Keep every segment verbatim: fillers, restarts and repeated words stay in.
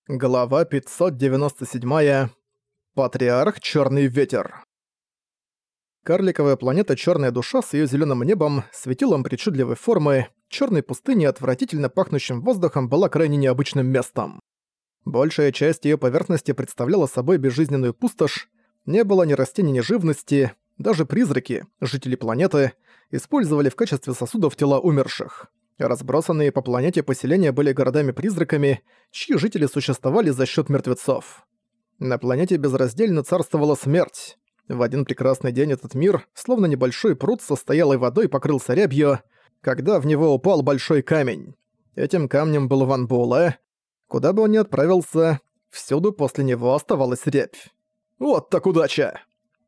Глава пятьсот девяносто семь. Патриарх Чёрный ветер. Карликовая планета Чёрная душа с её зелёным небом, светилом причудливой формы, чёрной пустыней и отвратительно пахнущим воздухом была крайне необычным местом. Большая часть её поверхности представляла собой безжизненную пустошь, не было ни растений, ни живности, даже призраки, жители планеты, использовали в качестве сосудов тела умерших. Разбросанные по планете поселения были городами-призраками, чьи жители существовали за счет мертвецов. На планете безраздельно царствовала смерть. В один прекрасный день этот мир, словно небольшой пруд со стоялой водой, покрылся рябью, когда в него упал большой камень. Этим камнем был Ван Буэлэ. Куда бы он ни отправился, всюду после него оставалась рябь. «Вот так удача!»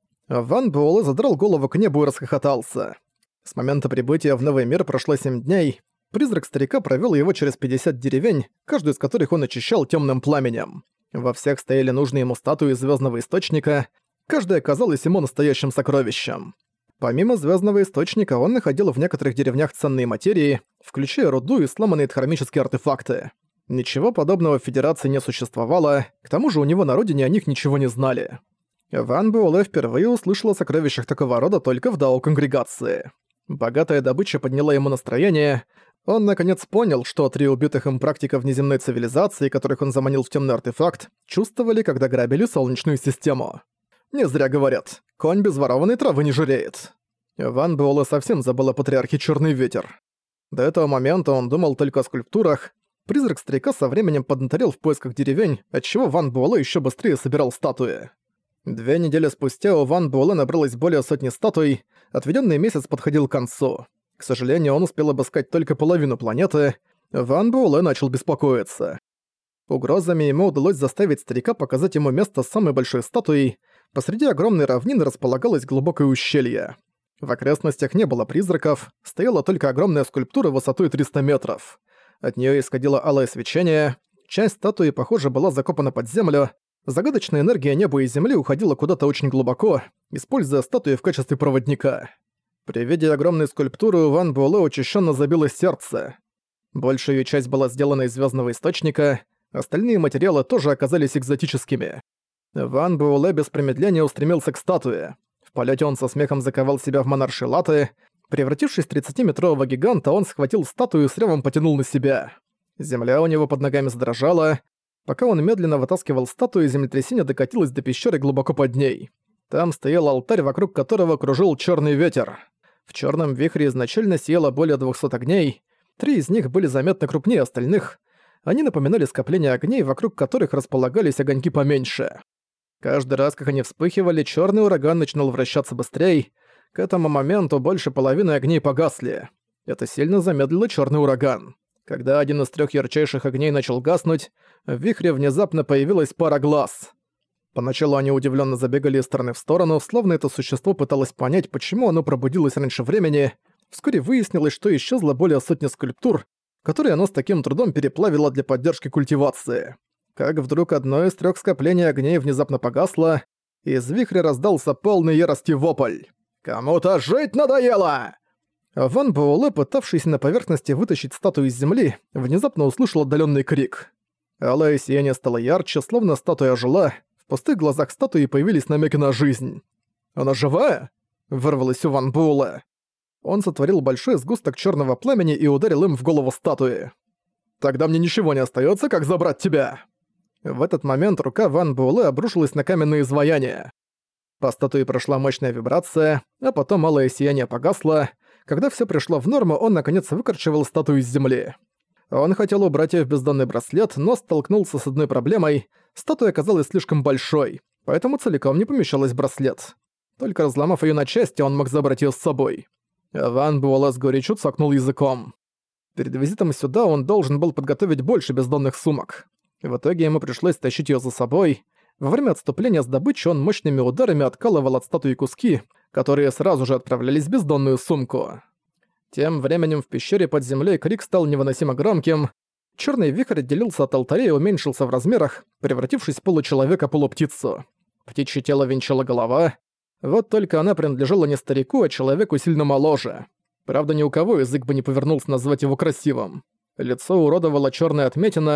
Ван Буэлэ задрал голову к небу и расхохотался. С момента прибытия в новый мир прошло семь дней. Призрак старика провёл его через пятьдесят деревень, каждую из которых он очищал тёмным пламенем. Во всех стояли нужные ему статуи звёздного источника, каждая казалась ему настоящим сокровищем. Помимо звёздного источника он находил в некоторых деревнях ценные материи, включая руду и сломанные дхармические артефакты. Ничего подобного в Федерации не существовало, к тому же у него на родине о них ничего не знали. Ван Буэлэ впервые услышал о сокровищах такого рода только в Дао-конгрегации. Богатая добыча подняла ему настроение. Он наконец понял, что три убитых им практика внеземной цивилизации, которых он заманил в темный артефакт, чувствовали, когда грабили Солнечную систему. Не зря говорят, конь без ворованной травы не жиреет. Ван Буэлэ совсем забыл о патриархе Чёрный ветер. До этого момента он думал только о скульптурах. Призрак старика со временем поднаторел в поисках деревень, отчего Ван Буэлэ ещё быстрее собирал статуи. Две недели спустя у Ван Буэлэ набралось более сотни статуй, отведённый месяц подходил к концу. К сожалению, он успел обыскать только половину планеты. Ван Буэлэ начал беспокоиться. Угрозами ему удалось заставить старика показать ему место с самой большой статуей. Посреди огромной равнины располагалось глубокое ущелье. В окрестностях не было призраков, стояла только огромная скульптура высотой триста метров. От неё исходило алое свечение, часть статуи, похоже, была закопана под землю. Загадочная энергия неба и земли уходила куда-то очень глубоко, используя статую в качестве проводника. При виде огромной скульптуры у Ван Буэлэ учащенно забилось сердце. Большая её часть была сделана из звёздного источника, остальные материалы тоже оказались экзотическими. Ван Буэлэ без промедления устремился к статуе. В полёте он со смехом заковал себя в монарши латы. Превратившись в тридцатиметрового гиганта, он схватил статую и с рёвом потянул на себя. Земля у него под ногами задрожала. Пока он медленно вытаскивал статую, землетрясение докатилось до пещеры глубоко под ней. Там стоял алтарь, вокруг которого кружил чёрный ветер. В чёрном вихре изначально сияло более двухсот огней. Три из них были заметно крупнее остальных. Они напоминали скопление огней, вокруг которых располагались огоньки поменьше. Каждый раз, как они вспыхивали, чёрный ураган начинал вращаться быстрее. К этому моменту больше половины огней погасли. Это сильно замедлило чёрный ураган. Когда один из трёх ярчайших огней начал гаснуть, в вихре внезапно появилась пара глаз. Поначалу они удивлённо забегали из стороны в сторону, словно это существо пыталось понять, почему оно пробудилось раньше времени. Вскоре выяснилось, что исчезло более сотни скульптур, которые оно с таким трудом переплавило для поддержки культивации. Как вдруг одно из трёх скоплений огней внезапно погасло, и из вихря раздался полный ярости вопль. «Кому-то жить надоело!» Ван Буэлэ, пытавшийся на поверхности вытащить статую из земли, внезапно услышал отдалённый крик. Алое сияние стало ярче, словно статуя ожила. В пустых глазах статуи появились намеки на жизнь. «Она живая?» — вырвалось у Ван Буэлэ. Он сотворил большой сгусток чёрного пламени и ударил им в голову статуи. «Тогда мне ничего не остаётся, как забрать тебя!» В этот момент рука Ван Буэлэ обрушилась на каменное изваяние. По статуе прошла мощная вибрация, а потом алое сияние погасло. Когда всё пришло в норму, он наконец выкорчевал статую из земли. Он хотел убрать её в бездонный браслет, но столкнулся с одной проблемой. Статуя оказалась слишком большой, поэтому целиком не помещалась в браслет. Только разломав её на части, он мог забрать её с собой. Ван Буэлэ с горечью цокнул языком. Перед визитом сюда он должен был подготовить больше бездонных сумок. В итоге ему пришлось тащить её за собой. Во время отступления с добычей он мощными ударами откалывал от статуи куски, которые сразу же отправлялись в бездонную сумку. Тем временем в пещере под землей крик стал невыносимо громким. Чёрный вихрь отделился от алтаря и уменьшился в размерах, превратившись в получеловека-полуптицу. Птичье тело венчала голова. Вот только она принадлежала не старику, а человеку сильно моложе. Правда, ни у кого язык бы не повернулся назвать его красивым. Лицо уродовала чёрная отметина,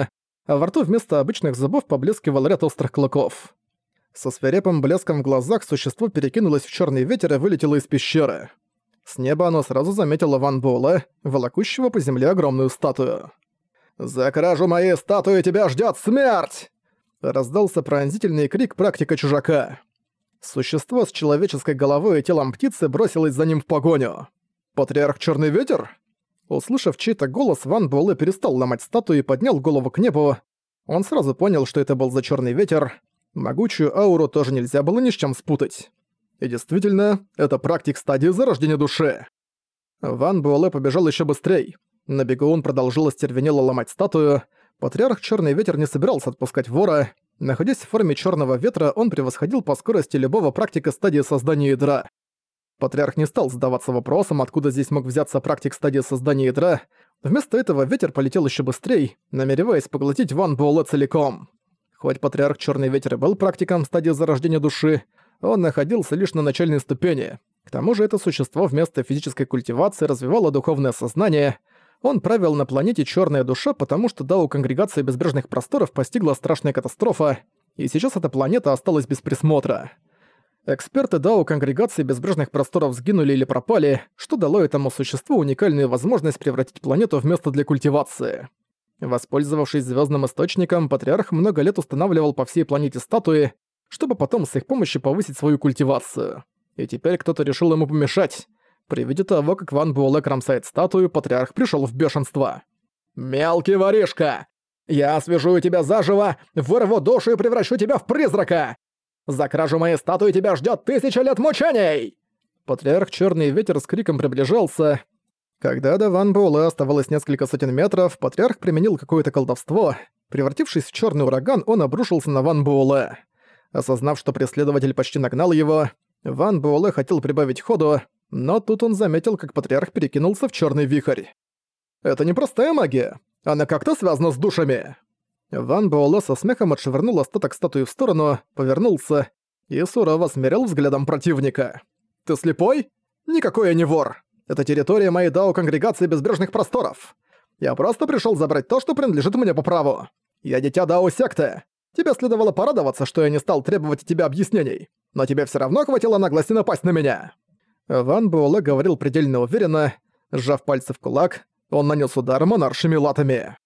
а во рту вместо обычных зубов поблескивал ряд острых клыков. Со свирепым блеском в глазах существо перекинулось в черный ветер и вылетело из пещеры. С неба оно сразу заметило Ван Буэлэ, волокущего по земле огромную статую. «За кражу моей статуи тебя ждет смерть!» Раздался пронзительный крик практика-чужака. Существо с человеческой головой и телом птицы бросилось за ним в погоню. «Патриарх Черный Ветер?» Услышав чей-то голос, Ван Буэлэ перестал ломать статую и поднял голову к небу. Он сразу понял, что это был за Черный Ветер. Могучую ауру тоже нельзя было ни с чем спутать. И действительно, это практик стадии зарождения души. Ван Буэлэ побежал еще быстрей. На бегу он продолжил остервенело ломать статую. Патриарх Черный Ветер не собирался отпускать вора. Находясь в форме черного ветра, он превосходил по скорости любого практика стадии создания ядра. Патриарх не стал задаваться вопросом, откуда здесь мог взяться практик стадии создания ядра. Вместо этого ветер полетел еще быстрее, намереваясь поглотить Ван Буэлэ целиком. Хоть Патриарх Черный Ветер и был практиком стадии зарождения души, он находился лишь на начальной ступени. К тому же это существо вместо физической культивации развивало духовное сознание. Он правил на планете Черная Душа, потому что Дао Конгрегации Безбрежных Просторов постигла страшная катастрофа, и сейчас эта планета осталась без присмотра. Эксперты Дао Конгрегации Безбрежных Просторов сгинули или пропали, что дало этому существу уникальную возможность превратить планету в место для культивации. Воспользовавшись звездным источником, Патриарх много лет устанавливал по всей планете статуи, чтобы потом с их помощью повысить свою культивацию. И теперь кто-то решил ему помешать. При виде того, как Ван Буэлэ кромсает статую, Патриарх пришел в бешенство. «Мелкий воришка! Я освежую тебя заживо, вырву душу и превращу тебя в призрака! За кражу моей статуи тебя ждет тысяча лет мучений!» Патриарх Черный Ветер с криком приближался. Когда до Ван Буэлэ оставалось несколько сотен метров, Патриарх применил какое-то колдовство. Превратившись в черный ураган, он обрушился на Ван Буэлэ. Осознав, что преследователь почти нагнал его, Ван Буэлэ хотел прибавить ходу, но тут он заметил, как Патриарх перекинулся в черный вихрь. «Это не простая магия, она как-то связана с душами!» Ван Буэлэ со смехом отшвырнул остаток статуи в сторону, повернулся и сурово смерил взглядом противника. «Ты слепой? Никакой я не вор! Это территория моей Дао Конгрегации Безбрежных Просторов! Я просто пришел забрать то, что принадлежит мне по праву! Я дитя Дао Секты! Тебе следовало порадоваться, что я не стал требовать от тебя объяснений, но тебе все равно хватило наглости напасть на меня!» Ван Буэлэ говорил предельно уверенно. Сжав пальцы в кулак, он нанес удар монаршими латами.